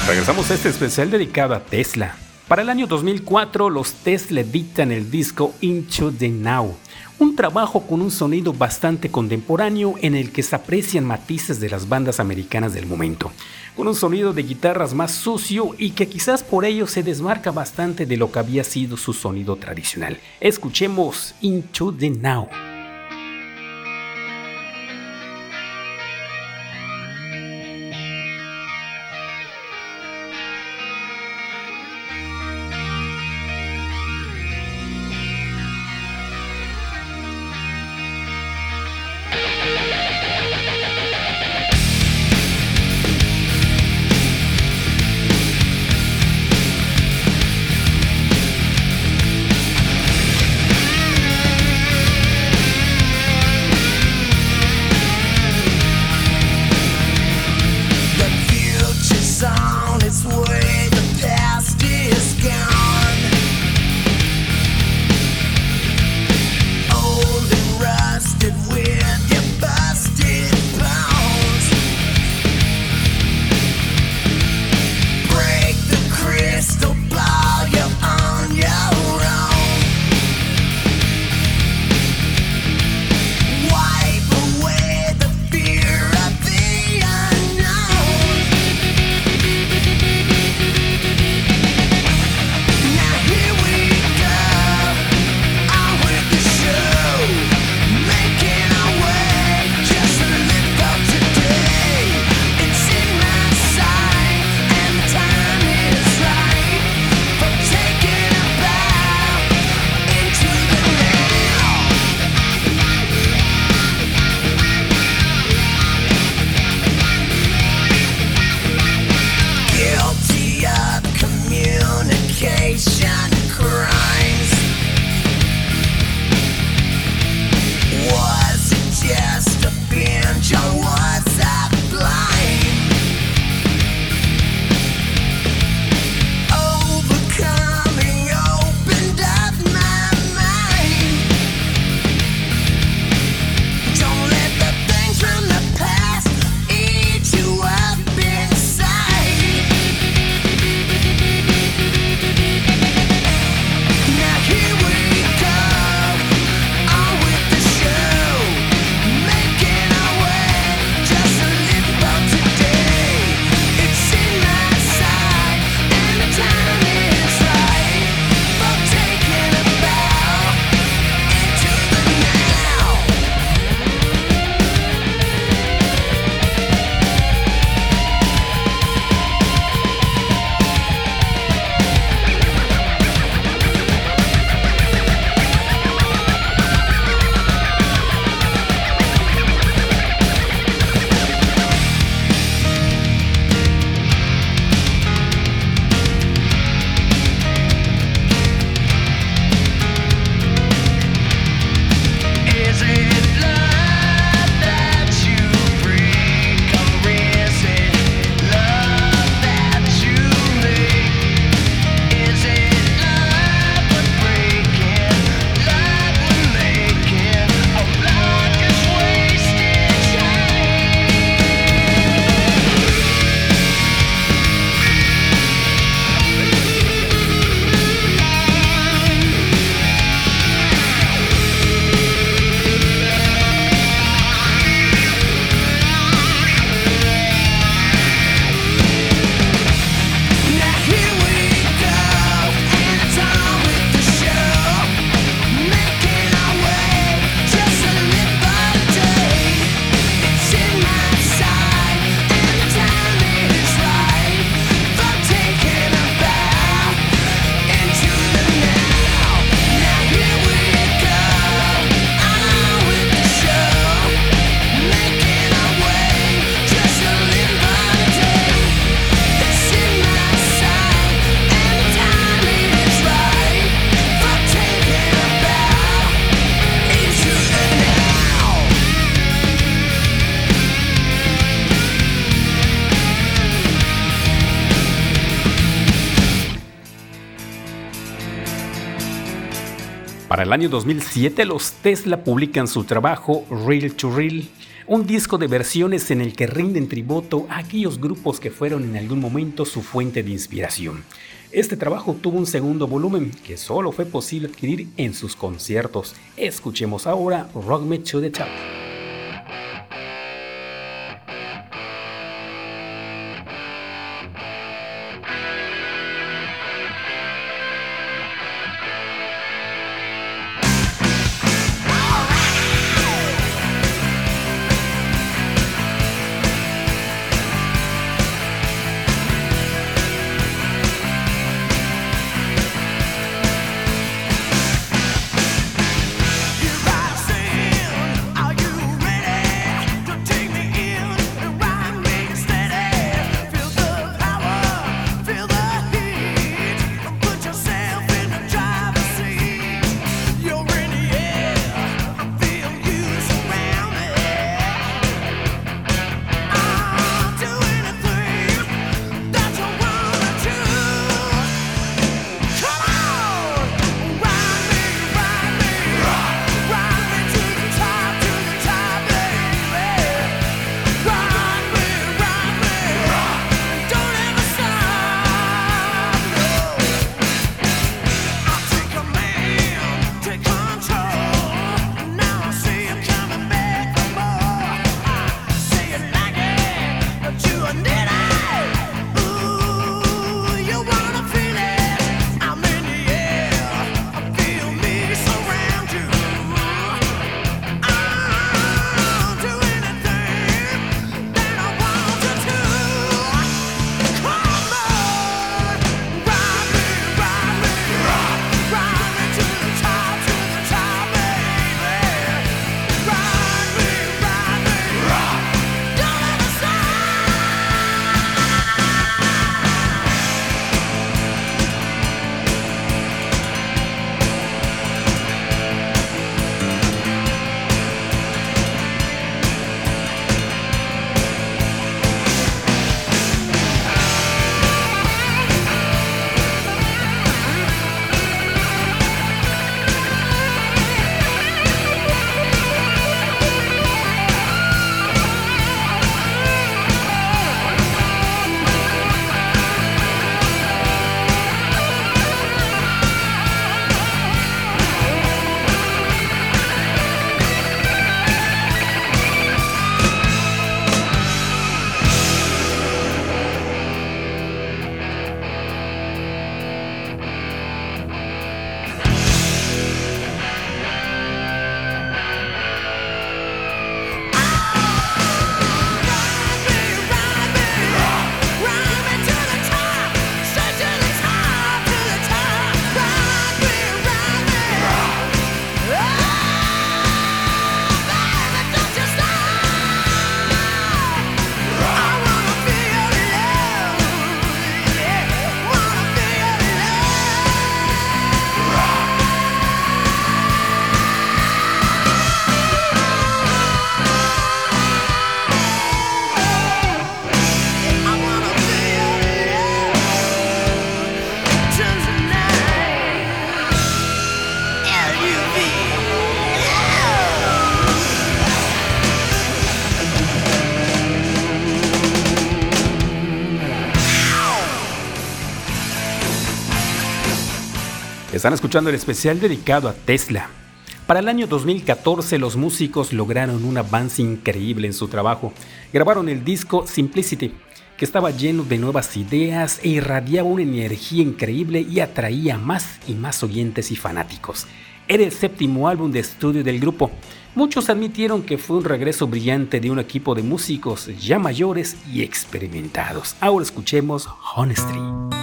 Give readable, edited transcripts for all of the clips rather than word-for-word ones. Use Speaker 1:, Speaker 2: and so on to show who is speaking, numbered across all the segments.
Speaker 1: Regresamos a este especial dedicado a Tesla. Para el año 2004, los Tesla editan el disco Into the Now, un trabajo con un sonido bastante contemporáneo en el que se aprecian matices de las bandas americanas del momento, con un sonido de guitarras más sucio y que quizás por ello se desmarca bastante de lo que había sido su sonido tradicional. Escuchemos Into the Now. Para el año 2007, los Tesla publican su trabajo Real to Real, un disco de versiones en el que rinden tributo a aquellos grupos que fueron en algún momento su fuente de inspiración. Este trabajo tuvo un segundo volumen que solo fue posible adquirir en sus conciertos. Escuchemos ahora Rock Me to the Top. Están escuchando el especial dedicado a Tesla. Para el año 2014 los músicos lograron un avance increíble en su trabajo. Grabaron el disco Simplicity, que estaba lleno de nuevas ideas e irradiaba una energía increíble y atraía más y más oyentes y fanáticos. Era el séptimo álbum de estudio del grupo. Muchos admitieron que fue un regreso brillante de un equipo de músicos ya mayores y experimentados. Ahora escuchemos Honesty.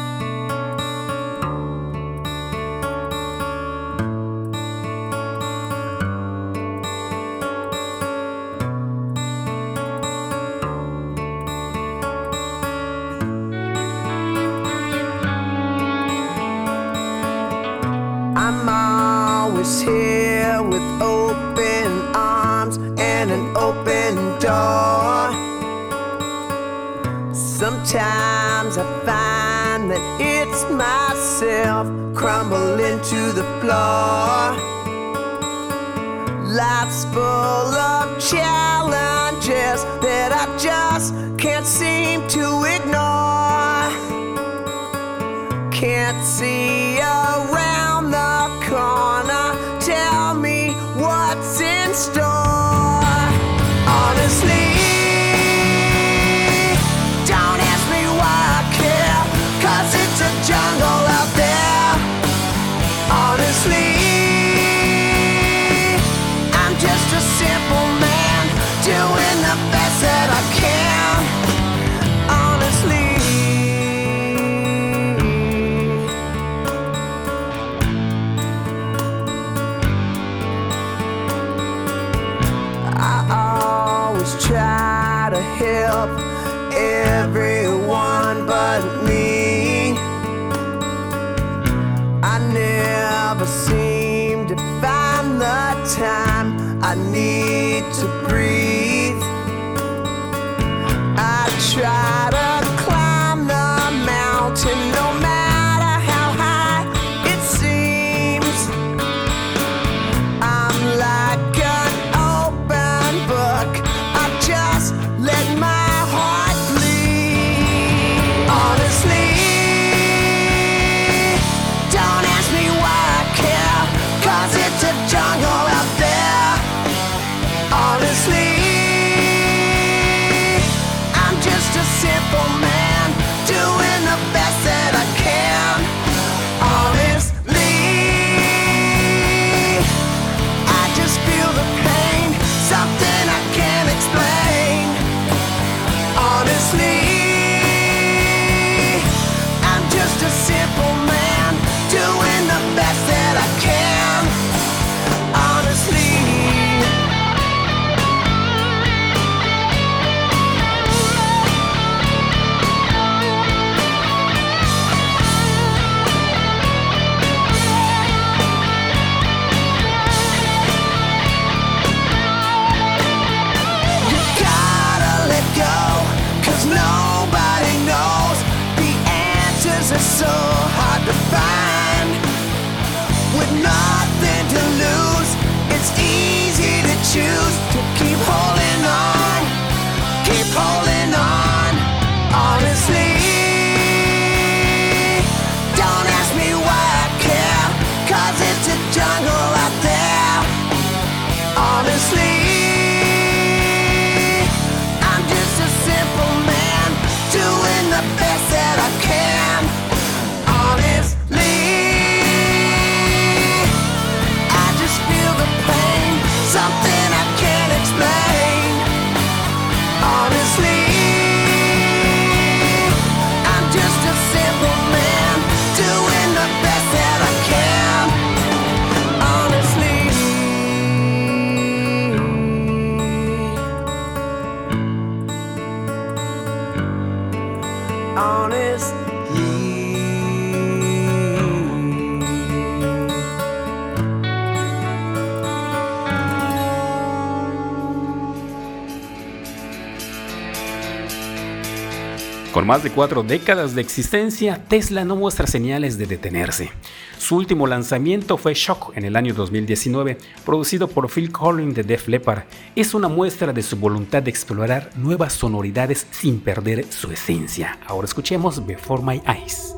Speaker 2: Here with open arms and an open door. Sometimes I find that it's myself crumbling to the floor. Life's full of challenge challenges that I just can't seem to ignore. Can't see around the corner. Tell me what's in store. Honestly, don't ask me why I care, 'cause it's a jungle out there. Honestly, I'm just a simple man doing the best that I can. Honestly, I always try to help everyone but me. I never seem to find the time I need to breathe. I try to climb the mountain no matter how high it seems. I'm like an open book. I just let my heart bleed. Honestly, don't ask me why I care, 'cause it's a jungle out there. Honestly, I'm just a simple man doing the best that I can. Honestly, I just feel the pain, something I can't explain. Honestly, I'm just a simple man doing the best that I can. Honestly, you gotta let go, 'cause nobody knows. The answers are so hard to find. With nothing to lose, it's easy to choose to keep holding on, keep holding on. Honestly, don't ask me why I care, 'cause it's a jungle out there. Honestly, I'm just a simple man doing the best that I can. Honestly, I just feel the pain, something I can't explain. Honestly, I'm just a simple man doing the best that I can. Honestly,
Speaker 1: Con más de 4 décadas de existencia, Tesla no muestra señales de detenerse. Su último lanzamiento fue Shock en el año 2019, producido por Phil Collen de Def Leppard. Es una muestra de su voluntad de explorar nuevas sonoridades sin perder su esencia. Ahora escuchemos Before My Eyes.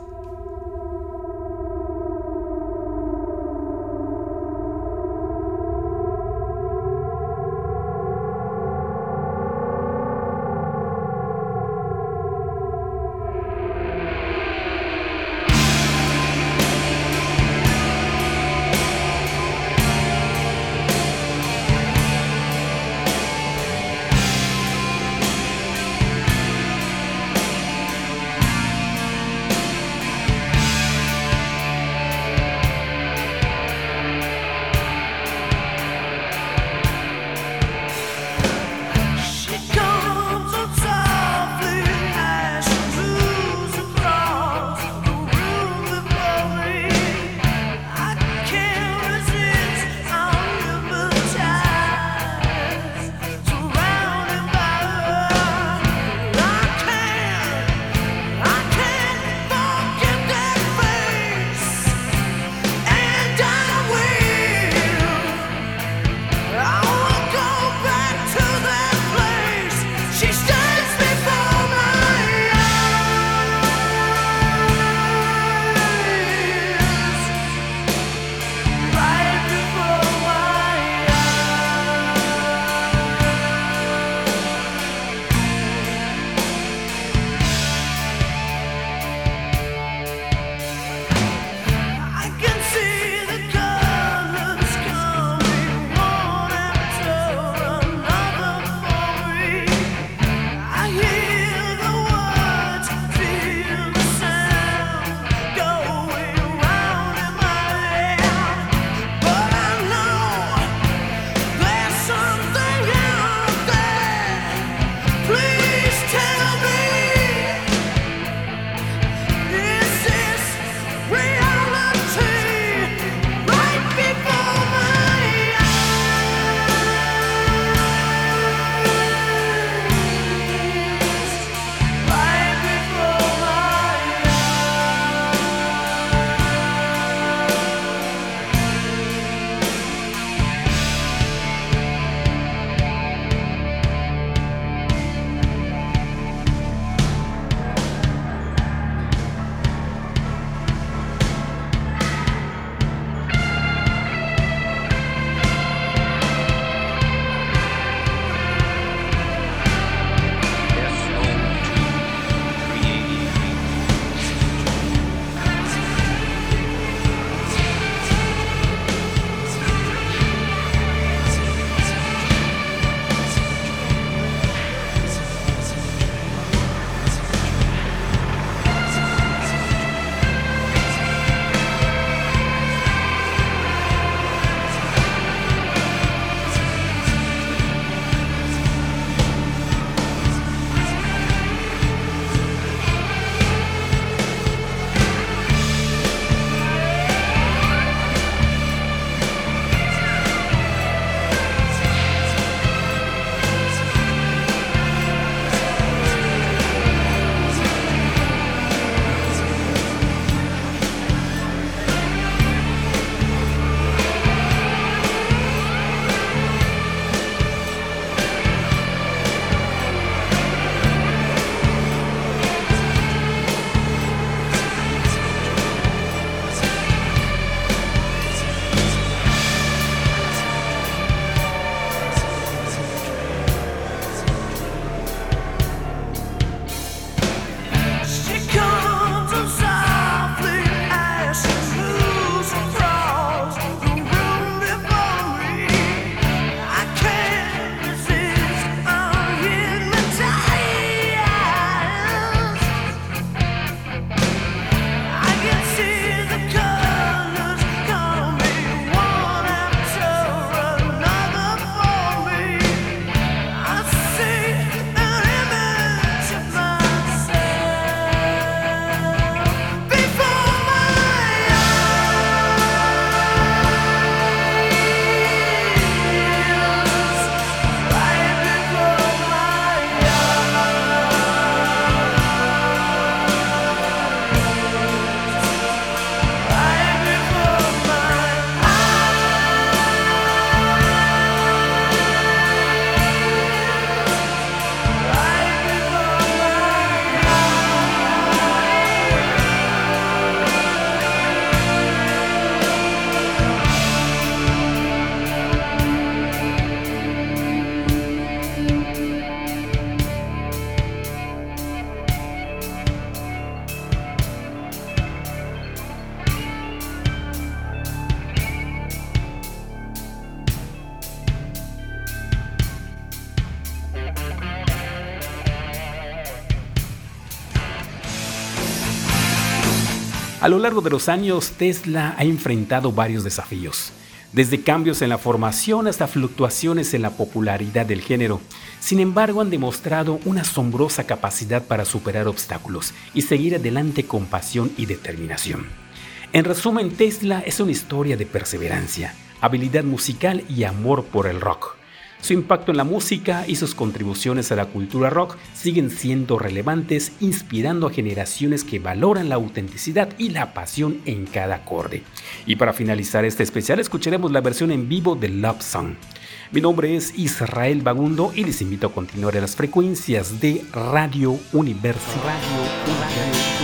Speaker 1: A lo largo de los años, Tesla ha enfrentado varios desafíos, desde cambios en la formación hasta fluctuaciones en la popularidad del género. Sin embargo, han demostrado una asombrosa capacidad para superar obstáculos y seguir adelante con pasión y determinación. En resumen, Tesla es una historia de perseverancia, habilidad musical y amor por el rock. Su impacto en la música y sus contribuciones a la cultura rock siguen siendo relevantes, inspirando a generaciones que valoran la autenticidad y la pasión en cada acorde. Y para finalizar este especial, escucharemos la versión en vivo de Love Song. Mi nombre es Israel Bagundo y les invito a continuar en las frecuencias de Radio Universidad.